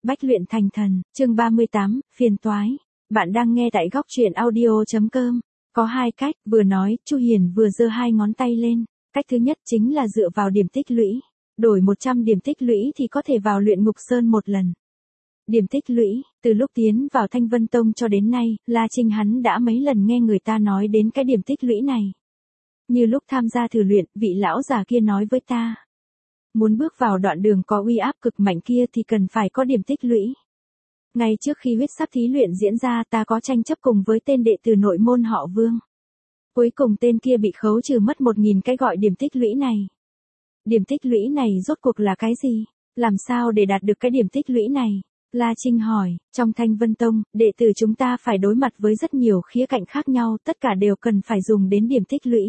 Bách luyện thành thần, chương 38, phiền toái. Bạn đang nghe tại góc truyện audio.com. Có hai cách, vừa nói, Chu Hiền vừa giơ hai ngón tay lên. Cách thứ nhất chính là dựa vào điểm tích lũy. Đổi 100 điểm tích lũy thì có thể vào luyện ngục sơn một lần. Điểm tích lũy, từ lúc tiến vào Thanh Vân Tông cho đến nay, La Trinh hắn đã mấy lần nghe người ta nói đến cái điểm tích lũy này. Như lúc tham gia thử luyện, vị lão già kia nói với ta. Muốn bước vào đoạn đường có uy áp cực mạnh kia thì cần phải có điểm tích lũy. Ngay trước khi huyết sắc thí luyện diễn ra ta có tranh chấp cùng với tên đệ tử nội môn họ Vương. Cuối cùng tên kia bị khấu trừ mất 1.000 cái gọi điểm tích lũy này. Điểm tích lũy này rốt cuộc là cái gì? Làm sao để đạt được cái điểm tích lũy này? La Trinh hỏi, trong Thanh Vân Tông, đệ tử chúng ta phải đối mặt với rất nhiều khía cạnh khác nhau, tất cả đều cần phải dùng đến điểm tích lũy.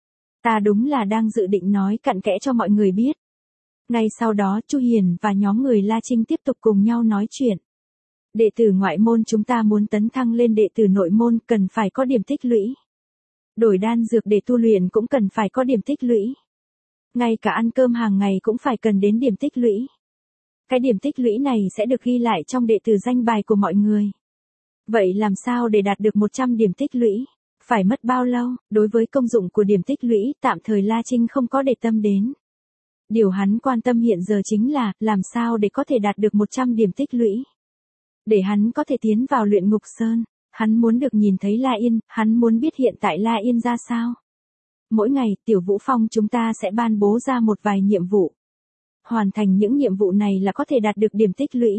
Ta đúng là đang dự định nói cặn kẽ cho mọi người biết. Ngay sau đó Chu Hiền và nhóm người La Trinh tiếp tục cùng nhau nói chuyện. Đệ tử ngoại môn chúng ta muốn tấn thăng lên đệ tử nội môn cần phải có điểm tích lũy. Đổi đan dược để tu luyện cũng cần phải có điểm tích lũy. Ngay cả ăn cơm hàng ngày cũng phải cần đến điểm tích lũy. Cái điểm tích lũy này sẽ được ghi lại trong đệ tử danh bài của mọi người. Vậy làm sao để đạt được 100 điểm tích lũy? Phải mất bao lâu? Đối với công dụng của điểm tích lũy, tạm thời La Trinh không có để tâm đến. Điều hắn quan tâm hiện giờ chính là, làm sao để có thể đạt được 100 điểm tích lũy. Để hắn có thể tiến vào luyện ngục sơn, hắn muốn được nhìn thấy La Yên, hắn muốn biết hiện tại La Yên ra sao. Mỗi ngày, Tiểu Vũ Phong chúng ta sẽ ban bố ra một vài nhiệm vụ. Hoàn thành những nhiệm vụ này là có thể đạt được điểm tích lũy.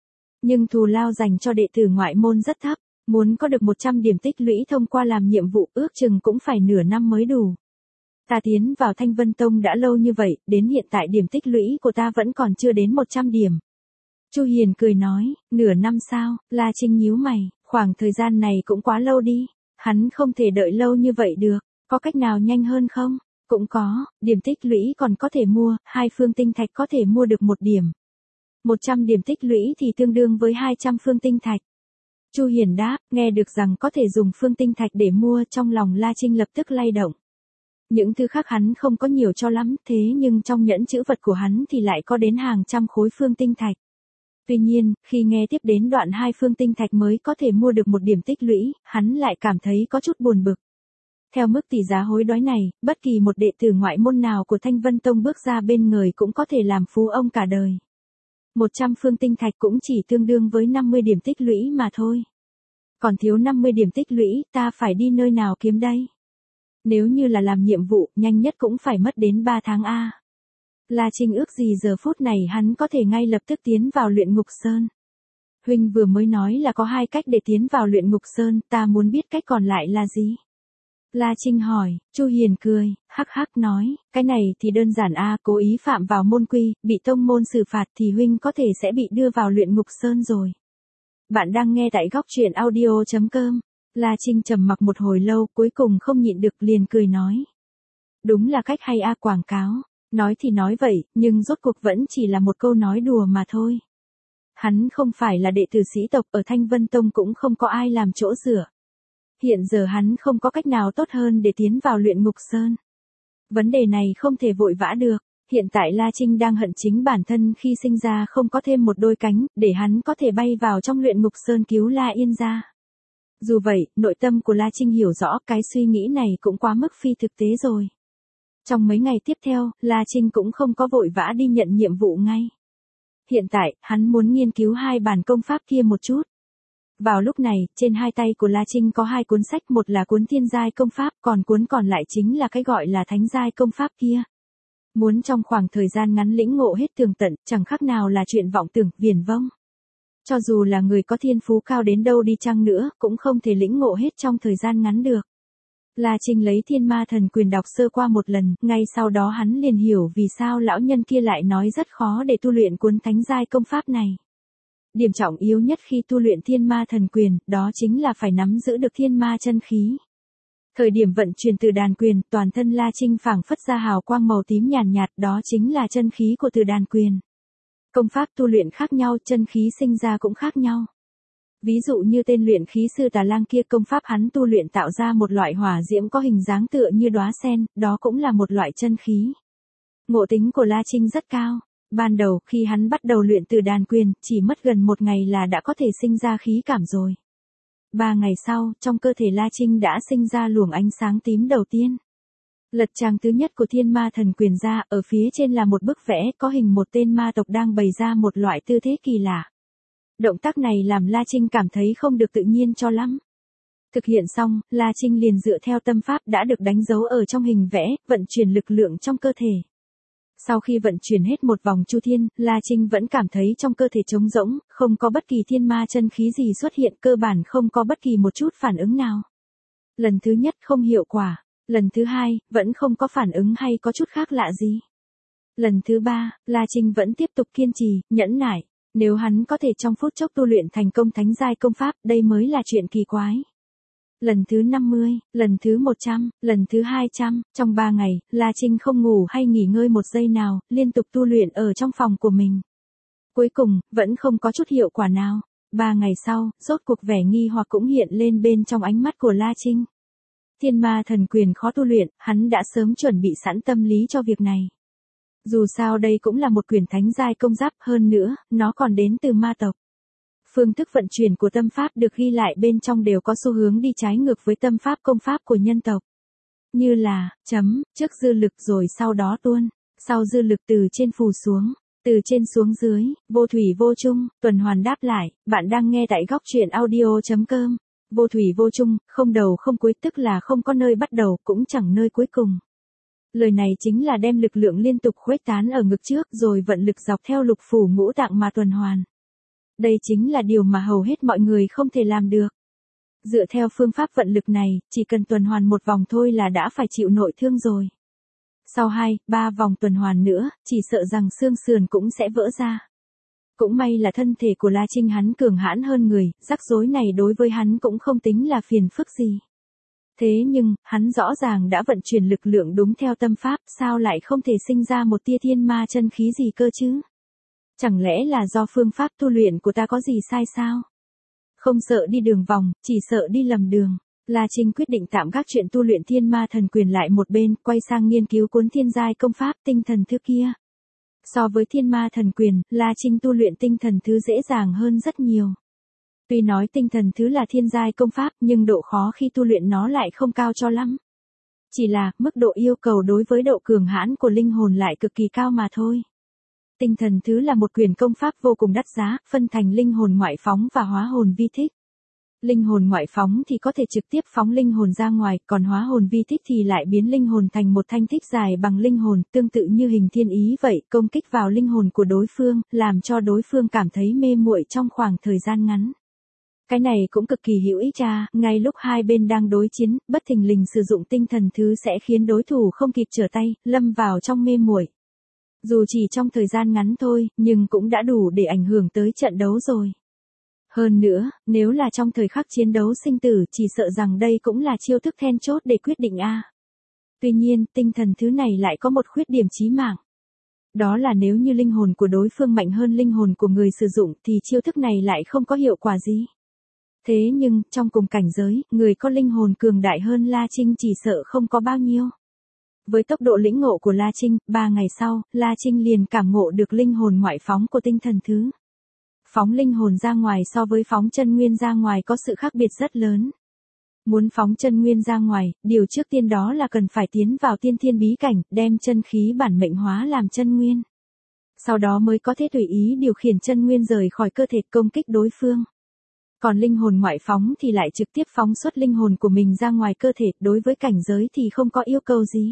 Nhưng thù lao dành cho đệ tử ngoại môn rất thấp, muốn có được 100 điểm tích lũy thông qua làm nhiệm vụ ước chừng cũng phải nửa năm mới đủ. Ta tiến vào Thanh Vân Tông đã lâu như vậy, đến hiện tại điểm tích lũy của ta vẫn còn chưa đến 100 điểm. Chu Hiền cười nói, nửa năm sao? La Trinh nhíu mày, khoảng thời gian này cũng quá lâu đi, hắn không thể đợi lâu như vậy được, có cách nào nhanh hơn không? Cũng có, điểm tích lũy còn có thể mua, 2 phương tinh thạch có thể mua được 1 điểm. 100 điểm tích lũy thì tương đương với 200 phương tinh thạch. Chu Hiền đáp, nghe được rằng có thể dùng phương tinh thạch để mua, trong lòng La Trinh lập tức lay động. Những thứ khác hắn không có nhiều cho lắm, thế nhưng trong nhẫn chữ vật của hắn thì lại có đến hàng trăm khối phương tinh thạch. Tuy nhiên, khi nghe tiếp đến đoạn 2 phương tinh thạch mới có thể mua được 1 điểm tích lũy, hắn lại cảm thấy có chút buồn bực. Theo mức tỷ giá hối đoái này, bất kỳ một đệ tử ngoại môn nào của Thanh Vân Tông bước ra bên người cũng có thể làm phú ông cả đời. 100 phương tinh thạch cũng chỉ tương đương với 50 điểm tích lũy mà thôi. Còn thiếu 50 điểm tích lũy, ta phải đi nơi nào kiếm đây? Nếu như là làm nhiệm vụ, nhanh nhất cũng phải mất đến 3 tháng a. La Trinh ước gì giờ phút này hắn có thể ngay lập tức tiến vào luyện ngục sơn. Huynh vừa mới nói là có 2 cách để tiến vào luyện ngục sơn, ta muốn biết cách còn lại là gì? La Trinh hỏi, Chu Hiền cười, hắc hắc nói, cái này thì đơn giản a, cố ý phạm vào môn quy, bị tông môn xử phạt thì huynh có thể sẽ bị đưa vào luyện ngục sơn rồi. Bạn đang nghe tại góc truyện audio.com. La Trinh trầm mặc một hồi lâu, cuối cùng không nhịn được liền cười nói. Đúng là cách hay a, quảng cáo. Nói thì nói vậy, nhưng rốt cuộc vẫn chỉ là một câu nói đùa mà thôi. Hắn không phải là đệ tử sĩ tộc, ở Thanh Vân Tông cũng không có ai làm chỗ dựa. Hiện giờ hắn không có cách nào tốt hơn để tiến vào luyện ngục sơn. Vấn đề này không thể vội vã được. Hiện tại La Trinh đang hận chính bản thân khi sinh ra không có thêm một đôi cánh, để hắn có thể bay vào trong luyện ngục sơn cứu La Yên ra. Dù vậy, nội tâm của La Trinh hiểu rõ cái suy nghĩ này cũng quá mức phi thực tế rồi. Trong mấy ngày tiếp theo, La Trinh cũng không có vội vã đi nhận nhiệm vụ ngay. Hiện tại, hắn muốn nghiên cứu 2 bản công pháp kia một chút. Vào lúc này, trên 2 tay của La Trinh có 2 cuốn sách, một là cuốn thiên giai công pháp, còn cuốn còn lại chính là cái gọi là thánh giai công pháp kia. Muốn trong khoảng thời gian ngắn lĩnh ngộ hết tường tận, chẳng khác nào là chuyện vọng tưởng, viển vông. Cho dù là người có thiên phú cao đến đâu đi chăng nữa, cũng không thể lĩnh ngộ hết trong thời gian ngắn được. La Trinh lấy Thiên Ma Thần Quyền đọc sơ qua một lần, ngay sau đó hắn liền hiểu vì sao lão nhân kia lại nói rất khó để tu luyện cuốn thánh giai công pháp này. Điểm trọng yếu nhất khi tu luyện Thiên Ma Thần Quyền, đó chính là phải nắm giữ được thiên ma chân khí. Thời điểm vận chuyển từ đàn quyền, toàn thân La Trinh phảng phất ra hào quang màu tím nhàn nhạt, đó chính là chân khí của từ đàn quyền. Công pháp tu luyện khác nhau, chân khí sinh ra cũng khác nhau. Ví dụ như tên luyện khí sư Tà Lang kia, công pháp hắn tu luyện tạo ra một loại hỏa diễm có hình dáng tựa như đóa sen, đó cũng là một loại chân khí. Ngộ tính của La Trinh rất cao. Ban đầu khi hắn bắt đầu luyện từ đàn quyền, chỉ mất gần 1 ngày là đã có thể sinh ra khí cảm rồi. 3 ngày sau, trong cơ thể La Trinh đã sinh ra luồng ánh sáng tím đầu tiên. Lật trang thứ nhất của Thiên Ma Thần Quyền ra, ở phía trên là một bức vẽ có hình một tên ma tộc đang bày ra một loại tư thế kỳ lạ. Động tác này làm La Trinh cảm thấy không được tự nhiên cho lắm. Thực hiện xong, La Trinh liền dựa theo tâm pháp đã được đánh dấu ở trong hình vẽ, vận chuyển lực lượng trong cơ thể. Sau khi vận chuyển hết một vòng chu thiên, La Trinh vẫn cảm thấy trong cơ thể trống rỗng, không có bất kỳ thiên ma chân khí gì xuất hiện, cơ bản không có bất kỳ một chút phản ứng nào. Lần thứ nhất không hiệu quả, lần thứ hai, vẫn không có phản ứng hay có chút khác lạ gì. Lần thứ ba, La Trinh vẫn tiếp tục kiên trì, nhẫn nại, nếu hắn có thể trong phút chốc tu luyện thành công thánh giai công pháp, đây mới là chuyện kỳ quái. Lần thứ 50, lần thứ 100, lần thứ 200, trong 3 ngày, La Trinh không ngủ hay nghỉ ngơi một giây nào, liên tục tu luyện ở trong phòng của mình. Cuối cùng, vẫn không có chút hiệu quả nào. 3 ngày sau, rốt cuộc vẻ nghi hoặc cũng hiện lên bên trong ánh mắt của La Trinh. Thiên Ma Thần Quyền khó tu luyện, hắn đã sớm chuẩn bị sẵn tâm lý cho việc này. Dù sao đây cũng là một quyền thánh giai công giáp, hơn nữa, nó còn đến từ ma tộc. Phương thức vận chuyển của tâm pháp được ghi lại bên trong đều có xu hướng đi trái ngược với tâm pháp công pháp của nhân tộc. Như là, trước dư lực rồi sau đó tuôn, sau dư lực từ trên phù xuống, từ trên xuống dưới, vô thủy vô chung, tuần hoàn đáp lại, bạn đang nghe tại góc truyện audio.com. Vô thủy vô chung, không đầu không cuối tức là không có nơi bắt đầu cũng chẳng nơi cuối cùng. Lời này chính là đem lực lượng liên tục khuếch tán ở ngực trước rồi vận lực dọc theo lục phủ ngũ tạng mà tuần hoàn. Đây chính là điều mà hầu hết mọi người không thể làm được. Dựa theo phương pháp vận lực này, chỉ cần tuần hoàn một vòng thôi là đã phải chịu nội thương rồi. Sau 2-3 vòng tuần hoàn nữa, chỉ sợ rằng xương sườn cũng sẽ vỡ ra. Cũng may là thân thể của La Trinh hắn cường hãn hơn người, rắc rối này đối với hắn cũng không tính là phiền phức gì. Thế nhưng, hắn rõ ràng đã vận chuyển lực lượng đúng theo tâm pháp, sao lại không thể sinh ra một tia thiên ma chân khí gì cơ chứ? Chẳng lẽ là do phương pháp tu luyện của ta có gì sai sao? Không sợ đi đường vòng, chỉ sợ đi lầm đường. La Trinh quyết định tạm gác chuyện tu luyện Thiên Ma Thần Quyền lại một bên, quay sang nghiên cứu cuốn thiên giai công pháp tinh thần thư kia. So với Thiên Ma Thần Quyền, La Trinh tu luyện tinh thần thứ dễ dàng hơn rất nhiều. Tuy nói tinh thần thứ là thiên giai công pháp nhưng độ khó khi tu luyện nó lại không cao cho lắm. Chỉ là, mức độ yêu cầu đối với độ cường hãn của linh hồn lại cực kỳ cao mà thôi. Tinh thần thứ là một quyền công pháp vô cùng đắt giá, phân thành linh hồn ngoại phóng và hóa hồn vi thích. Linh hồn ngoại phóng thì có thể trực tiếp phóng linh hồn ra ngoài, còn hóa hồn vi thích thì lại biến linh hồn thành một thanh thích dài bằng linh hồn, tương tự như hình thiên ý vậy, công kích vào linh hồn của đối phương, làm cho đối phương cảm thấy mê muội trong khoảng thời gian ngắn. Cái này cũng cực kỳ hữu ích ngay lúc hai bên đang đối chiến, bất thình lình sử dụng tinh thần thứ sẽ khiến đối thủ không kịp trở tay, lâm vào trong mê muội. Dù chỉ trong thời gian ngắn thôi, nhưng cũng đã đủ để ảnh hưởng tới trận đấu rồi. Hơn nữa, nếu là trong thời khắc chiến đấu sinh tử, chỉ sợ rằng đây cũng là chiêu thức then chốt để quyết định Tuy nhiên, tinh thần thứ này lại có một khuyết điểm chí mạng. Đó là nếu như linh hồn của đối phương mạnh hơn linh hồn của người sử dụng thì chiêu thức này lại không có hiệu quả gì. Thế nhưng, trong cùng cảnh giới, người có linh hồn cường đại hơn La Trinh chỉ sợ không có bao nhiêu. Với tốc độ lĩnh ngộ của La Trinh, 3 ngày sau, La Trinh liền cảm ngộ được linh hồn ngoại phóng của tinh thần thứ. Phóng linh hồn ra ngoài so với phóng chân nguyên ra ngoài có sự khác biệt rất lớn. Muốn phóng chân nguyên ra ngoài, điều trước tiên đó là cần phải tiến vào tiên thiên bí cảnh, đem chân khí bản mệnh hóa làm chân nguyên. Sau đó mới có thể tùy ý điều khiển chân nguyên rời khỏi cơ thể công kích đối phương. Còn linh hồn ngoại phóng thì lại trực tiếp phóng xuất linh hồn của mình ra ngoài cơ thể, đối với cảnh giới thì không có yêu cầu gì.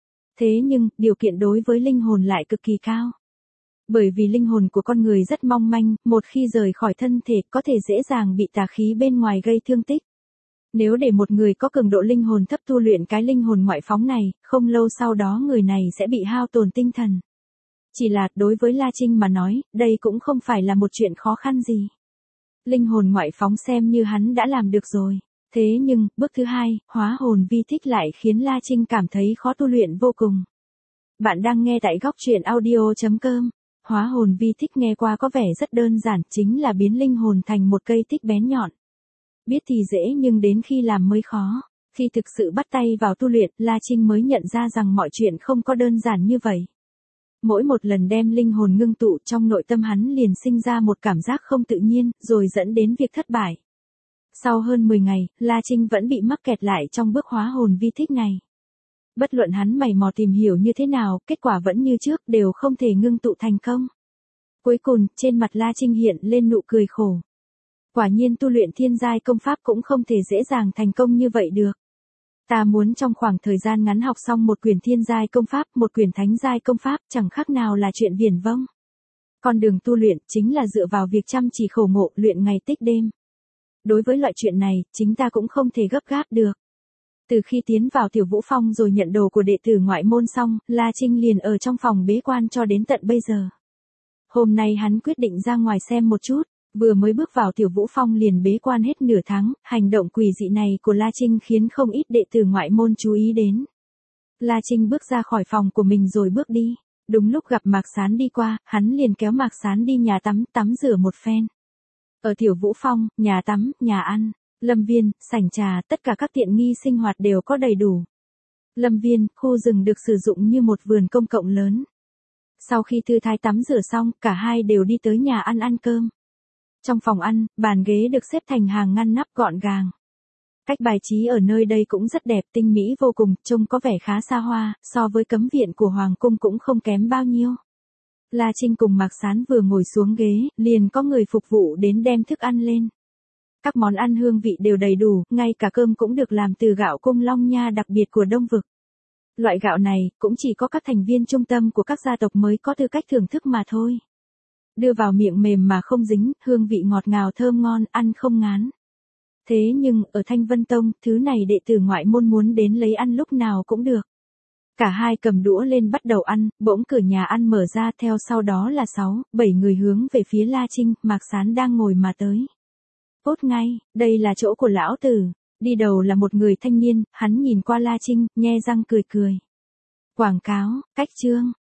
Thế nhưng, điều kiện đối với linh hồn lại cực kỳ cao. Bởi vì linh hồn của con người rất mong manh, một khi rời khỏi thân thể có thể dễ dàng bị tà khí bên ngoài gây thương tích. Nếu để một người có cường độ linh hồn thấp tu luyện cái linh hồn ngoại phóng này, không lâu sau đó người này sẽ bị hao tổn tinh thần. Chỉ là, đối với La Trinh mà nói, đây cũng không phải là một chuyện khó khăn gì. Linh hồn ngoại phóng xem như hắn đã làm được rồi. Thế nhưng, bước thứ 2, hóa hồn vi thích lại khiến La Trinh cảm thấy khó tu luyện vô cùng. Bạn đang nghe tại góc truyện audio.com. Hóa hồn vi thích nghe qua có vẻ rất đơn giản, chính là biến linh hồn thành một cây thích bén nhọn. Biết thì dễ nhưng đến khi làm mới khó. Khi thực sự bắt tay vào tu luyện, La Trinh mới nhận ra rằng mọi chuyện không có đơn giản như vậy. Mỗi một lần đem linh hồn ngưng tụ trong nội tâm hắn liền sinh ra một cảm giác không tự nhiên, rồi dẫn đến việc thất bại. Sau hơn 10 ngày, La Trinh vẫn bị mắc kẹt lại trong bước hóa hồn vi thích này. Bất luận hắn mày mò tìm hiểu như thế nào, kết quả vẫn như trước, đều không thể ngưng tụ thành công. Cuối cùng, trên mặt La Trinh hiện lên nụ cười khổ. Quả nhiên tu luyện thiên giai công pháp cũng không thể dễ dàng thành công như vậy được. Ta muốn trong khoảng thời gian ngắn học xong một quyển thiên giai công pháp, một quyển thánh giai công pháp, chẳng khác nào là chuyện viển vông. Con đường tu luyện chính là dựa vào việc chăm chỉ khổ ngộ, luyện ngày tích đêm. Đối với loại chuyện này, chính ta cũng không thể gấp gáp được. Từ khi tiến vào Tiểu Vũ Phong rồi nhận đồ của đệ tử ngoại môn xong, La Trinh liền ở trong phòng bế quan cho đến tận bây giờ. Hôm nay hắn quyết định ra ngoài xem một chút, vừa mới bước vào Tiểu Vũ Phong liền bế quan hết nửa tháng, hành động quỷ dị này của La Trinh khiến không ít đệ tử ngoại môn chú ý đến. La Trinh bước ra khỏi phòng của mình rồi bước đi, đúng lúc gặp Mạc Sán đi qua, hắn liền kéo Mạc Sán đi nhà tắm rửa một phen. Ở Tiểu Vũ Phong, nhà tắm, nhà ăn, lâm viên, sảnh trà, tất cả các tiện nghi sinh hoạt đều có đầy đủ. Lâm viên, khu rừng được sử dụng như một vườn công cộng lớn. Sau khi thư thái tắm rửa xong, cả hai đều đi tới nhà ăn ăn cơm. Trong phòng ăn, bàn ghế được xếp thành hàng ngăn nắp gọn gàng. Cách bài trí ở nơi đây cũng rất đẹp, tinh mỹ vô cùng, trông có vẻ khá xa hoa, so với cấm viện của Hoàng cung cũng không kém bao nhiêu. La Trinh cùng Mạc Sán vừa ngồi xuống ghế, liền có người phục vụ đến đem thức ăn lên. Các món ăn hương vị đều đầy đủ, ngay cả cơm cũng được làm từ gạo Cung Long Nha đặc biệt của Đông Vực. Loại gạo này, cũng chỉ có các thành viên trung tâm của các gia tộc mới có tư cách thưởng thức mà thôi. Đưa vào miệng mềm mà không dính, hương vị ngọt ngào thơm ngon, ăn không ngán. Thế nhưng, ở Thanh Vân Tông, thứ này đệ tử ngoại môn muốn đến lấy ăn lúc nào cũng được. Cả hai cầm đũa lên bắt đầu ăn, bỗng cửa nhà ăn mở ra, theo sau đó là 6-7 người hướng về phía La Trinh, Mạc Sán đang ngồi mà tới. Tốt ngay, đây là chỗ của lão tử. Đi đầu là một người thanh niên, hắn nhìn qua La Trinh, nhe răng cười cười. Quảng cáo, cách chương.